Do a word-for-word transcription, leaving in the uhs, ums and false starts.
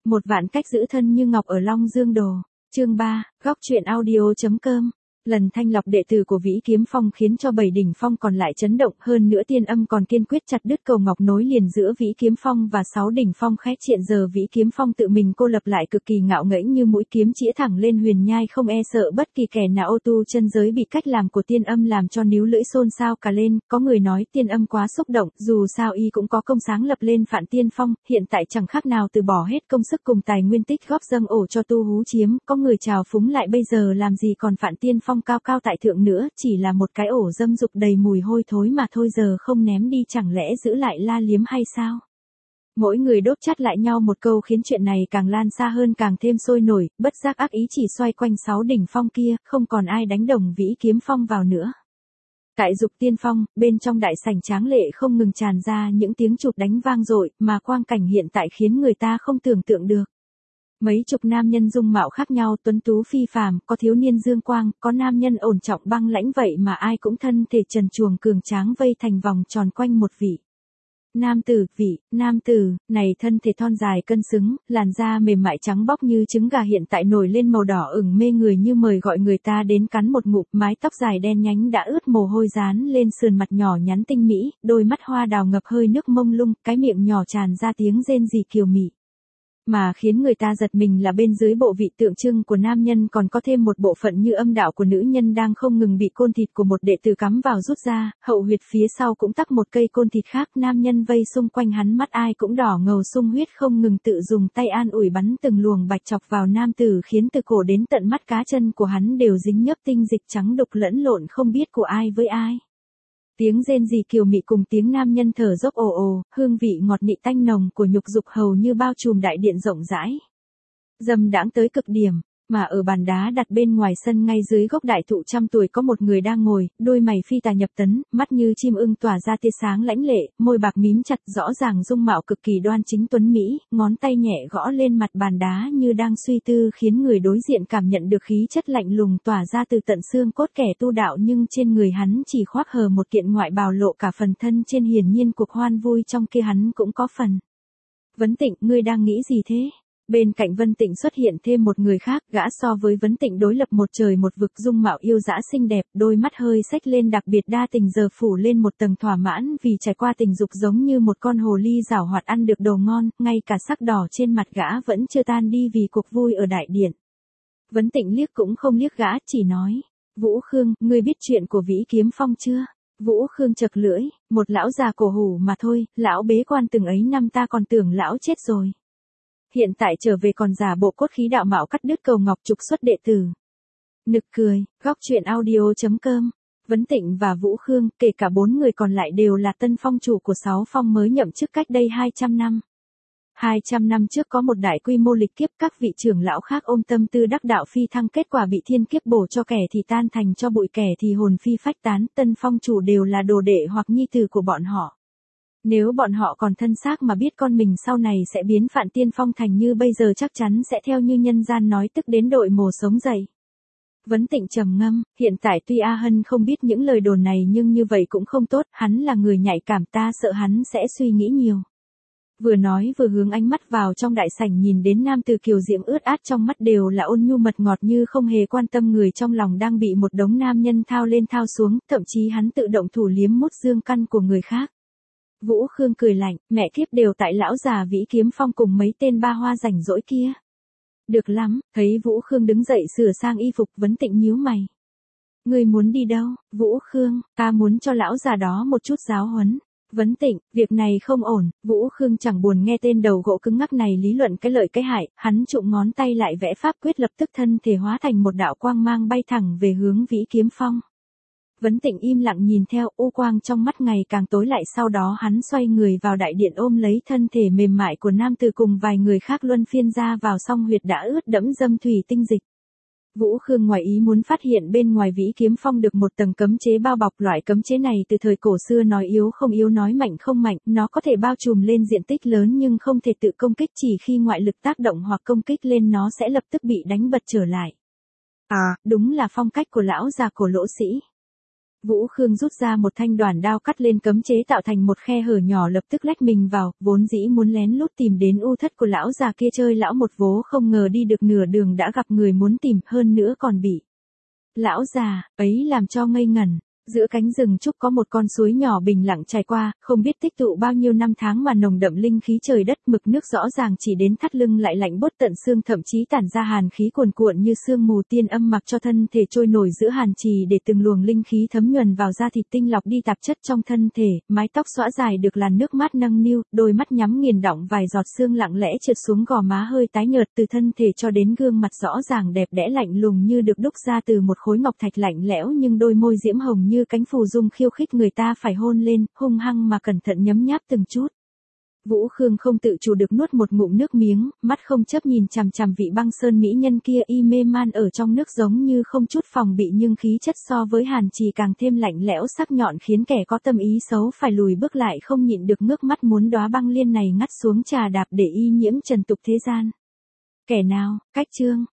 Một vạn cách giữ thân như ngọc ở Long Dương Đồ. Chương ba, góc truyện audio.com. Lần thanh lọc đệ tử của Vĩ Kiếm Phong khiến cho bảy đỉnh phong còn lại chấn động, hơn nữa Tiên Âm còn kiên quyết chặt đứt cầu ngọc nối liền giữa Vĩ Kiếm Phong và sáu đỉnh phong khác. Hiện giờ Vĩ Kiếm Phong tự mình cô lập lại cực kỳ ngạo nghễ như mũi kiếm chĩa thẳng lên huyền nhai, không e sợ bất kỳ kẻ nào. Ô tu chân giới bị cách làm của Tiên Âm làm cho níu lưỡi xôn xao cả lên, có người nói Tiên Âm quá xúc động, dù sao y cũng có công sáng lập lên Phạn Tiên Phong, hiện tại chẳng khác nào từ bỏ hết công sức cùng tài nguyên tích góp dâng ổ cho tu hú chiếm, có người trào phúng lại bây giờ làm gì còn Phạn Tiên Phong cao cao tại thượng nữa, chỉ là một cái ổ dâm dục đầy mùi hôi thối mà thôi, giờ không ném đi chẳng lẽ giữ lại la liếm hay sao? Mỗi người đốt chát lại nhau một câu khiến chuyện này càng lan xa hơn, càng thêm sôi nổi, bất giác ác ý chỉ xoay quanh sáu đỉnh phong kia, không còn ai đánh đồng Vĩ Kiếm Phong vào nữa. Tại Dục Tiên Phong, bên trong đại sảnh tráng lệ không ngừng tràn ra những tiếng chụp đánh vang dội, mà quang cảnh hiện tại khiến người ta không tưởng tượng được. Mấy chục nam nhân dung mạo khác nhau, tuấn tú phi phàm, có thiếu niên dương quang, có nam nhân ổn trọng băng lãnh, vậy mà ai cũng thân thể trần truồng cường tráng vây thành vòng tròn quanh một vị. Nam tử, vị, nam tử, này thân thể thon dài cân xứng, làn da mềm mại trắng bóc như trứng gà hiện tại nổi lên màu đỏ ửng mê người như mời gọi người ta đến cắn một ngụm, mái tóc dài đen nhánh đã ướt mồ hôi dán lên sườn mặt nhỏ nhắn tinh mỹ, đôi mắt hoa đào ngập hơi nước mông lung, cái miệng nhỏ tràn ra tiếng rên rỉ kiều mị. Mà khiến người ta giật mình là bên dưới bộ vị tượng trưng của nam nhân còn có thêm một bộ phận như âm đạo của nữ nhân đang không ngừng bị côn thịt của một đệ tử cắm vào rút ra, hậu huyệt phía sau cũng tắc một cây côn thịt khác, nam nhân vây xung quanh hắn mắt ai cũng đỏ ngầu sung huyết, không ngừng tự dùng tay an ủi bắn từng luồng bạch chọc vào nam tử, khiến từ cổ đến tận mắt cá chân của hắn đều dính nhớp tinh dịch trắng đục lẫn lộn không biết của ai với ai. Tiếng rên rỉ kiều mị cùng tiếng nam nhân thở dốc ồ ồ, hương vị ngọt nị tanh nồng của nhục dục hầu như bao trùm đại điện rộng rãi. Dâm đãng tới cực điểm, mà ở bàn đá đặt bên ngoài sân ngay dưới gốc đại thụ trăm tuổi có một người đang ngồi, đôi mày phi tà nhập tấn, mắt như chim ưng tỏa ra tia sáng lãnh lệ, môi bạc mím chặt, rõ ràng dung mạo cực kỳ đoan chính tuấn mỹ, ngón tay nhẹ gõ lên mặt bàn đá như đang suy tư, khiến người đối diện cảm nhận được khí chất lạnh lùng tỏa ra từ tận xương cốt kẻ tu đạo, nhưng trên người hắn chỉ khoác hờ một kiện ngoại bào lộ cả phần thân trên, hiển nhiên cuộc hoan vui trong kia hắn cũng có phần. Vấn Tịnh, ngươi đang nghĩ gì thế? Bên cạnh Vân Tịnh xuất hiện thêm một người khác, gã so với Vấn Tịnh đối lập một trời một vực, dung mạo yêu dã xinh đẹp, đôi mắt hơi xếch lên đặc biệt đa tình, giờ phủ lên một tầng thỏa mãn vì trải qua tình dục, giống như một con hồ ly giảo hoạt ăn được đồ ngon, ngay cả sắc đỏ trên mặt gã vẫn chưa tan đi vì cuộc vui ở đại điện. Vấn Tịnh liếc cũng không liếc gã, chỉ nói, Vũ Khương, ngươi biết chuyện của Vĩ Kiếm Phong chưa? Vũ Khương chật lưỡi, một lão già cổ hủ mà thôi, lão bế quan từng ấy năm ta còn tưởng lão chết rồi. Hiện tại trở về còn giả bộ cốt khí đạo mạo cắt đứt cầu ngọc trục xuất đệ tử. Nực cười, góc truyện audio.com. Vấn Tịnh và Vũ Khương, kể cả bốn người còn lại đều là tân phong chủ của sáu phong mới nhậm chức cách đây hai trăm năm. hai trăm năm trước có một đại quy mô lịch kiếp, các vị trưởng lão khác ôm tâm tư đắc đạo phi thăng, kết quả bị thiên kiếp bổ cho, kẻ thì tan thành cho bụi, kẻ thì hồn phi phách tán, tân phong chủ đều là đồ đệ hoặc nhi tử của bọn họ. Nếu bọn họ còn thân xác mà biết con mình sau này sẽ biến Phạn Tiên Phong thành như bây giờ, chắc chắn sẽ theo như nhân gian nói, tức đến đội mồ sống dậy. Vấn Tịnh trầm ngâm, hiện tại tuy A Hân không biết những lời đồn này nhưng như vậy cũng không tốt, hắn là người nhạy cảm, ta sợ hắn sẽ suy nghĩ nhiều. Vừa nói vừa hướng ánh mắt vào trong đại sảnh, nhìn đến nam tử kiều diễm ướt át, trong mắt đều là ôn nhu mật ngọt, như không hề quan tâm người trong lòng đang bị một đống nam nhân thao lên thao xuống, thậm chí hắn tự động thủ liếm mút dương căn của người khác. Vũ Khương cười lạnh, mẹ kiếp, đều tại lão già Vĩ Kiếm Phong cùng mấy tên ba hoa rảnh rỗi kia. Được lắm, thấy Vũ Khương đứng dậy sửa sang y phục, Vấn Tịnh nhíu mày. Ngươi muốn đi đâu? Vũ Khương, ta muốn cho lão già đó một chút giáo huấn. Vấn Tịnh, việc này không ổn. Vũ Khương chẳng buồn nghe tên đầu gỗ cứng ngắc này lý luận cái lợi cái hại, hắn trụm ngón tay lại vẽ pháp quyết, lập tức thân thể hóa thành một đạo quang mang bay thẳng về hướng Vĩ Kiếm Phong. Vấn Tịnh im lặng nhìn theo, u quang trong mắt ngày càng tối lại, sau đó hắn xoay người vào đại điện, ôm lấy thân thể mềm mại của nam tử cùng vài người khác luân phiên ra vào, song huyệt đã ướt đẫm dâm thủy tinh dịch. Vũ Khương ngoài ý muốn phát hiện bên ngoài Vĩ Kiếm Phong được một tầng cấm chế bao bọc, loại cấm chế này từ thời cổ xưa nói yếu không yếu, nói mạnh không mạnh, nó có thể bao trùm lên diện tích lớn nhưng không thể tự công kích, chỉ khi ngoại lực tác động hoặc công kích lên nó sẽ lập tức bị đánh bật trở lại. À, đúng là phong cách của lão già cổ Lỗ Sĩ. Vũ Khương rút ra một thanh đoản đao cắt lên cấm chế tạo thành một khe hở nhỏ, lập tức lách mình vào, vốn dĩ muốn lén lút tìm đến u thất của lão già kia chơi lão một vố, không ngờ đi được nửa đường đã gặp người muốn tìm, hơn nữa còn bị lão già ấy làm cho ngây ngẩn. Giữa cánh rừng trúc có một con suối nhỏ bình lặng chảy qua, không biết tích tụ bao nhiêu năm tháng mà nồng đậm linh khí trời đất, mực nước rõ ràng chỉ đến thắt lưng lại lạnh buốt tận xương, thậm chí tản ra hàn khí cuồn cuộn như sương mù, tiên âm mặc cho thân thể trôi nổi giữa hàn trì để từng luồng linh khí thấm nhuần vào da thịt, tinh lọc đi tạp chất trong thân thể, mái tóc xõa dài được làn nước mát nâng niu, đôi mắt nhắm nghiền đọng vài giọt sương lặng lẽ trượt xuống gò má hơi tái nhợt, từ thân thể cho đến gương mặt rõ ràng đẹp đẽ lạnh lùng như được đúc ra từ một khối ngọc thạch lạnh lẽo, nhưng đôi môi diễm hồng như cánh phù dung khiêu khích người ta phải hôn lên, hung hăng mà cẩn thận nhấm nháp từng chút. Vũ Khương không tự chủ được nuốt một ngụm nước miếng, mắt không chấp nhìn chằm chằm vị băng sơn mỹ nhân kia, y mê man ở trong nước giống như không chút phòng bị, nhưng khí chất so với hàn trì càng thêm lạnh lẽo sắc nhọn, khiến kẻ có tâm ý xấu phải lùi bước lại, không nhịn được ngước mắt muốn đóa băng liên này ngắt xuống trà đạp để y nhiễm trần tục thế gian. Kẻ nào, cách chương.